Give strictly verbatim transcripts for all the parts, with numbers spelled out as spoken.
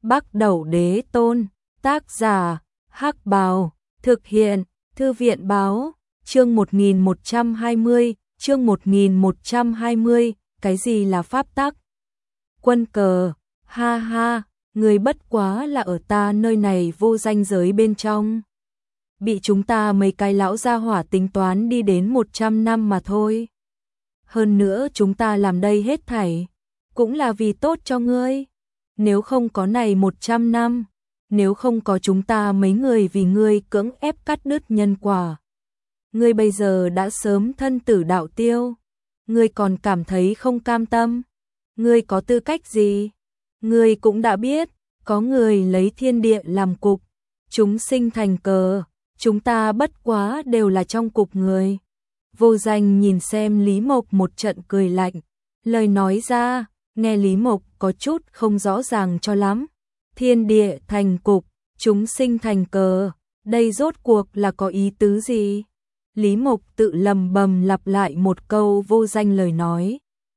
Bắc Đẩu Đế Tôn, tác giả, Hắc Bào, thực hiện, Thư viện báo, chương một nghìn một trăm hai mươi, chương một nghìn một trăm hai mươi, cái gì là pháp tắc? Quân cờ, ha ha, người bất quá là ở ta nơi này vô danh giới bên trong. Bị chúng ta mấy cái lão gia hỏa tính toán đi đến một trăm năm mà thôi. Hơn nữa chúng ta làm đây hết thảy, cũng là vì tốt cho ngươi. Nếu không có này một trăm năm, nếu không có chúng ta mấy người vì ngươi cưỡng ép cắt đứt nhân quả, ngươi bây giờ đã sớm thân tử đạo tiêu. Ngươi còn cảm thấy không cam tâm? Ngươi có tư cách gì? Ngươi cũng đã biết, có người lấy thiên địa làm cục, chúng sinh thành cờ, chúng ta bất quá đều là trong cục người. Vô Danh nhìn xem Lý Mộc một trận cười lạnh, lời nói ra, nghe Lý Mộc có chút không rõ ràng cho lắm. Thiên địa thành cục, chúng sinh thành cờ, đây rốt cuộc là có ý tứ gì? Lý Mộc tự lầm bầm lặp lại một câu Vô Danh lời nói.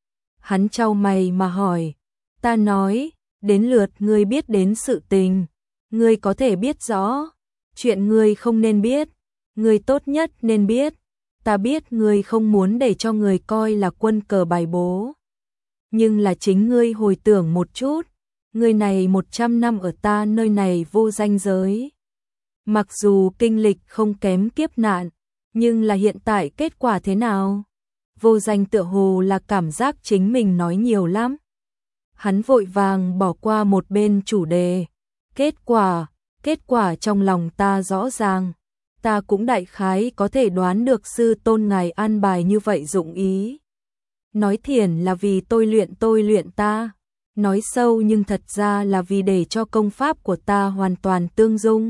Hắn chau mày mà hỏi, ta nói, đến lượt ngươi biết đến sự tình, ngươi có thể biết rõ, chuyện ngươi không nên biết, ngươi tốt nhất nên biết. Ta biết ngươi không muốn để cho người coi là quân cờ bài bố. Nhưng là chính ngươi hồi tưởng một chút, ngươi này một trăm năm ở ta nơi này vô danh giới. Mặc dù kinh lịch không kém kiếp nạn, nhưng là hiện tại kết quả thế nào? Vô Danh tựa hồ là cảm giác chính mình nói nhiều lắm. Hắn vội vàng bỏ qua một bên chủ đề. Kết quả, kết quả trong lòng ta rõ ràng. Ta cũng đại khái có thể đoán được sư tôn ngài an bài như vậy dụng ý. Nói thiển là vì tôi luyện tôi luyện ta. Nói sâu nhưng thật ra là vì để cho công pháp của ta hoàn toàn tương dung.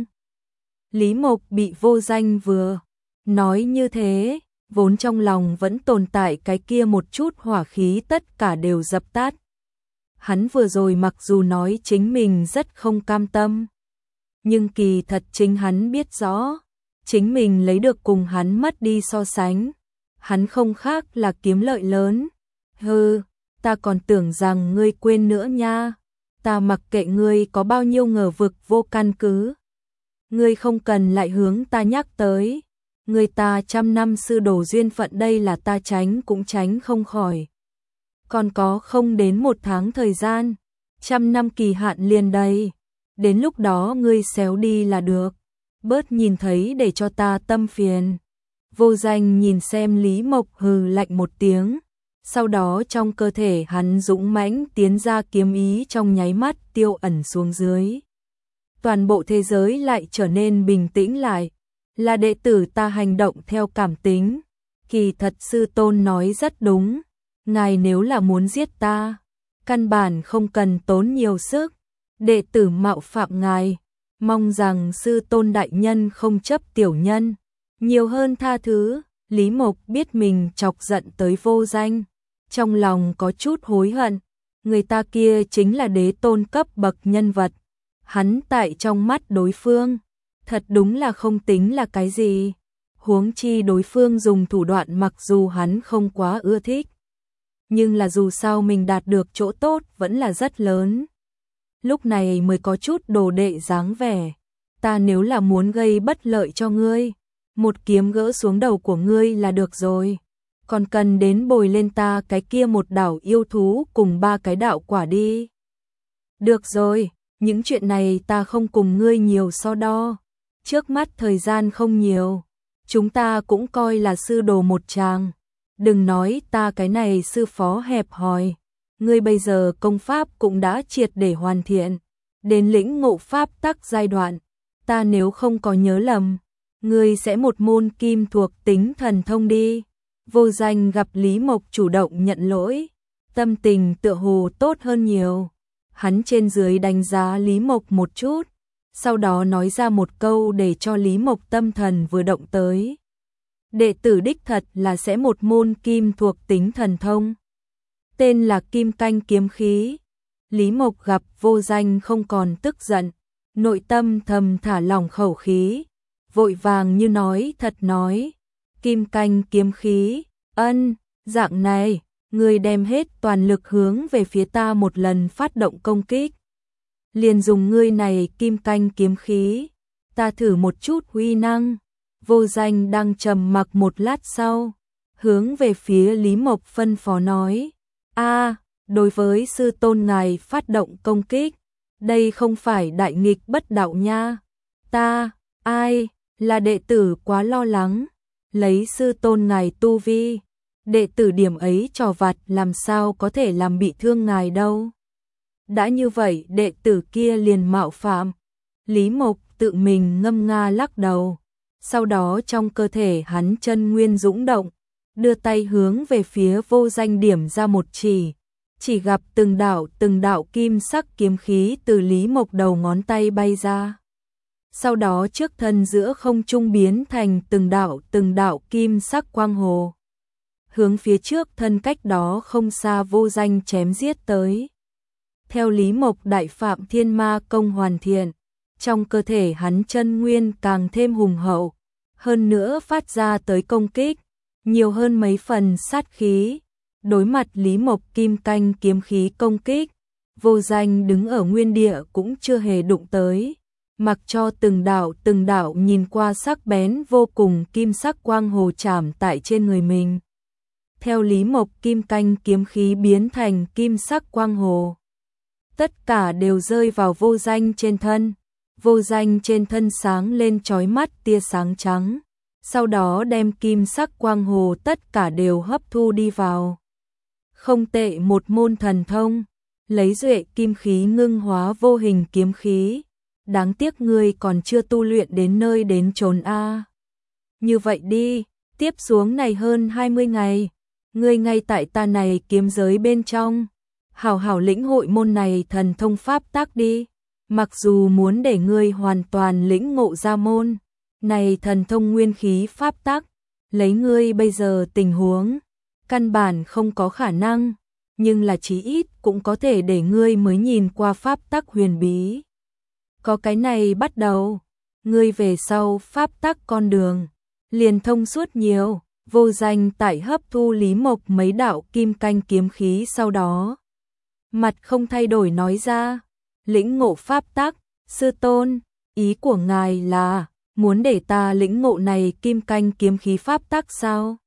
Lý Mộc bị Vô Danh vừa nói như thế, vốn trong lòng vẫn tồn tại cái kia một chút hỏa khí tất cả đều dập tắt. Hắn vừa rồi mặc dù nói chính mình rất không cam tâm, nhưng kỳ thật chính hắn biết rõ, chính mình lấy được cùng hắn mất đi so sánh, hắn không khác là kiếm lợi lớn. Hừ, ta còn tưởng rằng ngươi quên nữa nha, ta mặc kệ ngươi có bao nhiêu ngờ vực vô căn cứ. Ngươi không cần lại hướng ta nhắc tới, người ta trăm năm sư đồ duyên phận đây là ta tránh cũng tránh không khỏi. Còn có không đến một tháng thời gian, trăm năm kỳ hạn liền đây, đến lúc đó ngươi xéo đi là được. Bớt nhìn thấy để cho ta tâm phiền. Vô Danh nhìn xem Lý Mộc hừ lạnh một tiếng, sau đó trong cơ thể hắn dũng mãnh tiến ra kiếm ý trong nháy mắt tiêu ẩn xuống dưới. Toàn bộ thế giới lại trở nên bình tĩnh lại, là đệ tử ta hành động theo cảm tính. Kỳ thật sư tôn nói rất đúng, ngài nếu là muốn giết ta, căn bản không cần tốn nhiều sức, đệ tử mạo phạm ngài. Mong rằng sư tôn đại nhân không chấp tiểu nhân, nhiều hơn tha thứ. Lý Mộc biết mình chọc giận tới Vô Danh, trong lòng có chút hối hận. Người ta kia chính là đế tôn cấp bậc nhân vật, hắn tại trong mắt đối phương, thật đúng là không tính là cái gì. Huống chi đối phương dùng thủ đoạn mặc dù hắn không quá ưa thích, nhưng là dù sao mình đạt được chỗ tốt vẫn là rất lớn. Lúc này mới có chút đồ đệ dáng vẻ. Ta nếu là muốn gây bất lợi cho ngươi, một kiếm gỡ xuống đầu của ngươi là được rồi. Còn cần đến bồi lên ta cái kia một đảo yêu thú cùng ba cái đạo quả đi. Được rồi, những chuyện này ta không cùng ngươi nhiều so đo. Trước mắt thời gian không nhiều, chúng ta cũng coi là sư đồ một tràng. Đừng nói ta cái này sư phó hẹp hòi. Ngươi bây giờ công pháp cũng đã triệt để hoàn thiện, đến lĩnh ngộ pháp tắc giai đoạn, ta nếu không có nhớ lầm, ngươi sẽ một môn kim thuộc tính thần thông đi. Vô Danh gặp Lý Mộc chủ động nhận lỗi, tâm tình tựa hồ tốt hơn nhiều. Hắn trên dưới đánh giá Lý Mộc một chút, sau đó nói ra một câu để cho Lý Mộc tâm thần vừa động tới. Đệ tử đích thật là sẽ một môn kim thuộc tính thần thông, tên là Kim Canh kiếm khí. Lý Mộc gặp Vô Danh không còn tức giận, nội tâm thầm thả lỏng khẩu khí, vội vàng như nói thật nói, Kim Canh kiếm khí, ân, dạng này, người đem hết toàn lực hướng về phía ta một lần phát động công kích. liền dùng ngươi này kim canh kiếm khí, ta thử một chút uy năng. Vô Danh đang trầm mặc một lát sau, hướng về phía Lý Mộc phân phó nói, a đối với sư tôn ngài phát động công kích, đây không phải đại nghịch bất đạo nha, ta, ai, là đệ tử quá lo lắng, lấy sư tôn ngài tu vi, đệ tử điểm ấy trò vặt làm sao có thể làm bị thương ngài đâu. Đã như vậy đệ tử kia liền mạo phạm. Lý Mộc tự mình ngâm nga lắc đầu, sau đó trong cơ thể hắn chân nguyên dũng động, đưa tay hướng về phía Vô Danh điểm ra một chỉ, chỉ gặp từng đạo từng đạo kim sắc kiếm khí từ Lý Mộc đầu ngón tay bay ra. Sau đó trước thân giữa không trung biến thành từng đạo từng đạo kim sắc quang hồ, hướng phía trước thân cách đó không xa Vô Danh chém giết tới. Theo Lý Mộc đại phạm thiên ma công hoàn thiện, trong cơ thể hắn chân nguyên càng thêm hùng hậu, hơn nữa phát ra tới công kích, nhiều hơn mấy phần sát khí. Đối mặt Lý Mộc kim canh kiếm khí công kích, Vô Danh đứng ở nguyên địa cũng chưa hề đụng tới, mặc cho từng đạo từng đạo nhìn qua sắc bén vô cùng kim sắc quang hồ chạm tại trên người mình. Theo Lý Mộc kim canh kiếm khí biến thành kim sắc quang hồ, tất cả đều rơi vào Vô Danh trên thân. Vô Danh trên thân sáng lên chói mắt tia sáng trắng, sau đó đem kim sắc quang hồ tất cả đều hấp thu đi vào. Không tệ, một môn thần thông, lấy duệ kim khí ngưng hóa vô hình kiếm khí, đáng tiếc ngươi còn chưa tu luyện đến nơi đến chốn a. Như vậy đi, tiếp xuống này hơn hai mươi ngày, ngươi ngay tại ta này kiếm giới bên trong, hảo hảo lĩnh hội môn này thần thông pháp tác đi. Mặc dù muốn để ngươi hoàn toàn lĩnh ngộ ra môn này thần thông nguyên khí pháp tắc, lấy ngươi bây giờ tình huống, căn bản không có khả năng, nhưng là chí ít cũng có thể để ngươi mới nhìn qua pháp tắc huyền bí. Có cái này bắt đầu, ngươi về sau pháp tắc con đường liền thông suốt nhiều. Vô Danh tại hấp thu Lý Mộc mấy đạo kim canh kiếm khí sau đó, mặt không thay đổi nói ra, lĩnh ngộ pháp tắc, sư tôn, ý của ngài là muốn để ta lĩnh ngộ này kim canh kiếm khí pháp tắc sao?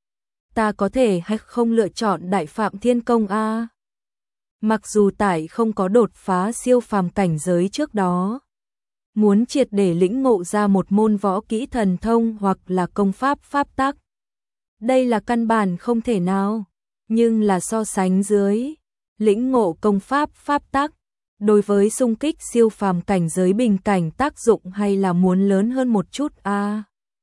Ta có thể hay không lựa chọn đại phạm thiên công a? Mặc dù tại không có đột phá siêu phàm cảnh giới trước đó, muốn triệt để lĩnh ngộ ra một môn võ kỹ thần thông hoặc là công pháp pháp tắc, đây là căn bản không thể nào, nhưng là so sánh dưới, lĩnh ngộ công pháp pháp tắc, đối với xung kích siêu phàm cảnh giới bình cảnh tác dụng hay là muốn lớn hơn một chút a. À,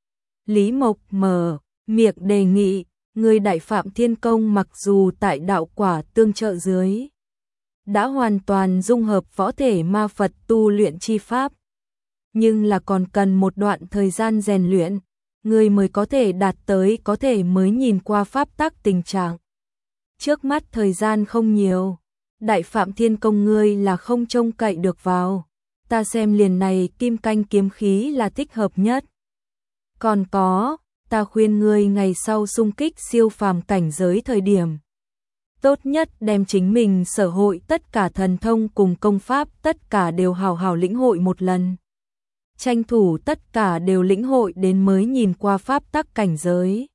Lý Mộc mở miệng đề nghị, người đại phạm thiên công mặc dù tại đạo quả tương trợ dưới, đã hoàn toàn dung hợp võ thể ma Phật tu luyện chi pháp, nhưng là còn cần một đoạn thời gian rèn luyện, người mới có thể đạt tới có thể mới nhìn qua pháp tắc tình trạng. Trước mắt thời gian không nhiều, đại phạm thiên công ngươi là không trông cậy được vào, ta xem liền này kim canh kiếm khí là thích hợp nhất. Còn có, ta khuyên ngươi ngày sau xung kích siêu phàm cảnh giới thời điểm, tốt nhất đem chính mình sở hội tất cả thần thông cùng công pháp tất cả đều hào hào lĩnh hội một lần. Tranh thủ tất cả đều lĩnh hội đến mới nhìn qua pháp tắc cảnh giới.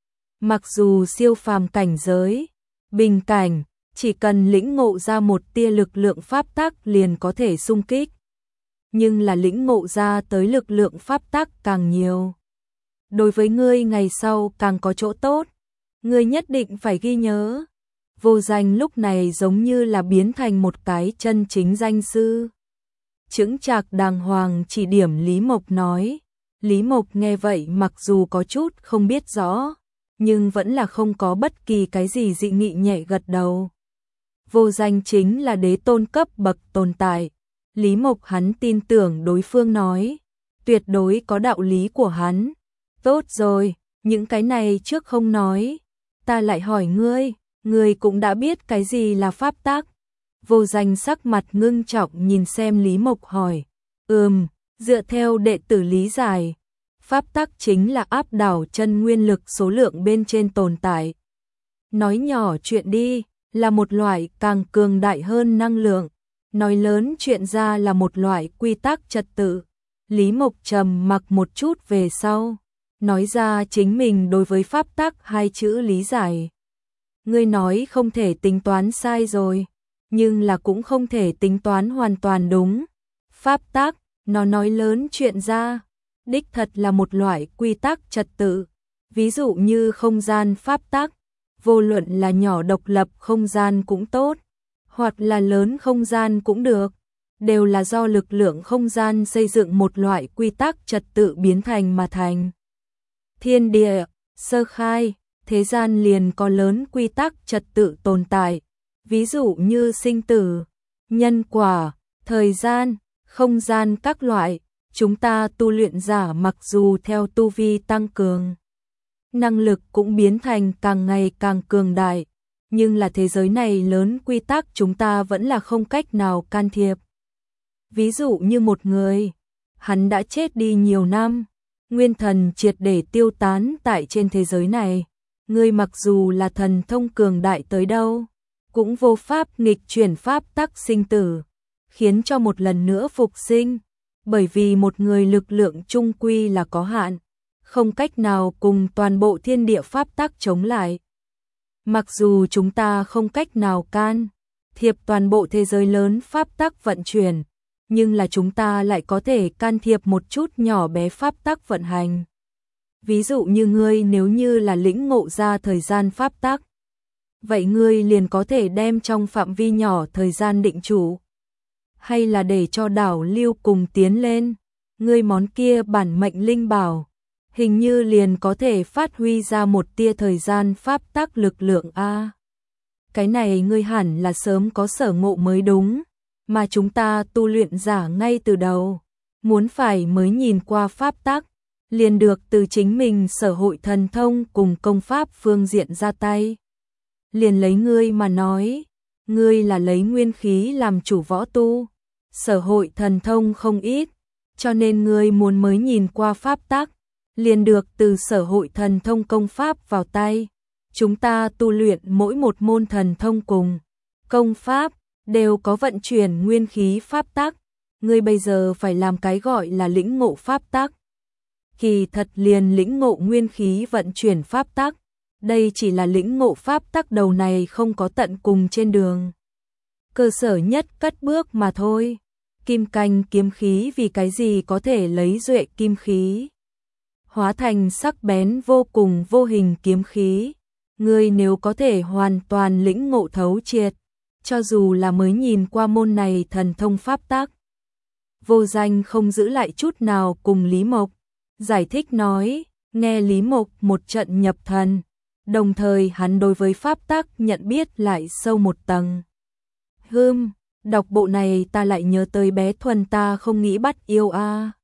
Mặc dù siêu phàm cảnh giới, bình cảnh, chỉ cần lĩnh ngộ ra một tia lực lượng pháp tắc liền có thể xung kích. Nhưng là lĩnh ngộ ra tới lực lượng pháp tắc càng nhiều, đối với ngươi ngày sau càng có chỗ tốt, ngươi nhất định phải ghi nhớ. Vô Danh lúc này giống như là biến thành một cái chân chính danh sư, chững chạc đàng hoàng chỉ điểm Lý Mộc nói. Lý Mộc nghe vậy mặc dù có chút không biết rõ, nhưng vẫn là không có bất kỳ cái gì dị nghị, nhẹ gật đầu. Vô Danh chính là đế tôn cấp bậc tồn tại, Lý Mộc hắn tin tưởng đối phương nói, tuyệt đối có đạo lý của hắn. Tốt rồi, những cái này trước không nói, ta lại hỏi ngươi, ngươi cũng đã biết cái gì là pháp tắc? Vô Danh sắc mặt ngưng trọng nhìn xem Lý Mộc hỏi, ừm, dựa theo đệ tử lý giải, pháp tắc chính là áp đảo chân nguyên lực số lượng bên trên tồn tại. Nói nhỏ chuyện đi, là một loại càng cường đại hơn năng lượng, nói lớn chuyện ra là một loại quy tắc trật tự. Lý Mộc trầm mặc một chút về sau, nói ra chính mình đối với pháp tắc hai chữ lý giải. Ngươi nói không thể tính toán sai rồi, nhưng là cũng không thể tính toán hoàn toàn đúng. Pháp tắc, nó nói lớn chuyện ra, đích thật là một loại quy tắc trật tự. Ví dụ như không gian pháp tắc, vô luận là nhỏ độc lập không gian cũng tốt, hoặc là lớn không gian cũng được, đều là do lực lượng không gian xây dựng một loại quy tắc trật tự biến thành mà thành. Thiên địa, sơ khai, thế gian liền có lớn quy tắc trật tự tồn tại, ví dụ như sinh tử, nhân quả, thời gian, không gian các loại. Chúng ta tu luyện giả mặc dù theo tu vi tăng cường, năng lực cũng biến thành càng ngày càng cường đại, nhưng là thế giới này lớn quy tắc chúng ta vẫn là không cách nào can thiệp. Ví dụ như một người, hắn đã chết đi nhiều năm, nguyên thần triệt để tiêu tán tại trên thế giới này, ngươi mặc dù là thần thông cường đại tới đâu, cũng vô pháp nghịch chuyển pháp tắc sinh tử, khiến cho một lần nữa phục sinh, bởi vì một người lực lượng chung quy là có hạn, không cách nào cùng toàn bộ thiên địa pháp tắc chống lại. Mặc dù chúng ta không cách nào can thiệp toàn bộ thế giới lớn pháp tắc vận chuyển, nhưng là chúng ta lại có thể can thiệp một chút nhỏ bé pháp tắc vận hành. Ví dụ như ngươi nếu như là lĩnh ngộ ra thời gian pháp tắc, vậy ngươi liền có thể đem trong phạm vi nhỏ thời gian định chủ. Hay là để cho đảo lưu cùng tiến lên, ngươi món kia bản mệnh linh bảo, hình như liền có thể phát huy ra một tia thời gian pháp tắc lực lượng a. Cái này ngươi hẳn là sớm có sở ngộ mới đúng, mà chúng ta tu luyện giả ngay từ đầu, muốn phải mới nhìn qua pháp tắc, liền được từ chính mình sở hội thần thông cùng công pháp phương diện ra tay. Liền lấy ngươi mà nói, ngươi là lấy nguyên khí làm chủ võ tu, sở hội thần thông không ít, cho nên ngươi muốn mới nhìn qua pháp tắc, liền được từ sở hội thần thông công pháp vào tay. Chúng ta tu luyện mỗi một môn thần thông cùng công pháp đều có vận chuyển nguyên khí pháp tắc, ngươi bây giờ phải làm cái gọi là lĩnh ngộ pháp tắc. Kỳ thật liền lĩnh ngộ nguyên khí vận chuyển pháp tắc, đây chỉ là lĩnh ngộ pháp tắc đầu này không có tận cùng trên đường. Cơ sở nhất cất bước mà thôi. Kim canh kiếm khí vì cái gì có thể lấy duệ kim khí hóa thành sắc bén vô cùng vô hình kiếm khí. Ngươi nếu có thể hoàn toàn lĩnh ngộ thấu triệt, cho dù là mới nhìn qua môn này thần thông pháp tắc. Vô Danh không giữ lại chút nào cùng Lý Mộc giải thích nói, nghe Lý Mộc một trận nhập thần, đồng thời hắn đối với pháp tắc nhận biết lại sâu một tầng. Hừm, đọc bộ này ta lại nhớ tới bé Thuần ta không nghĩ bắt yêu a.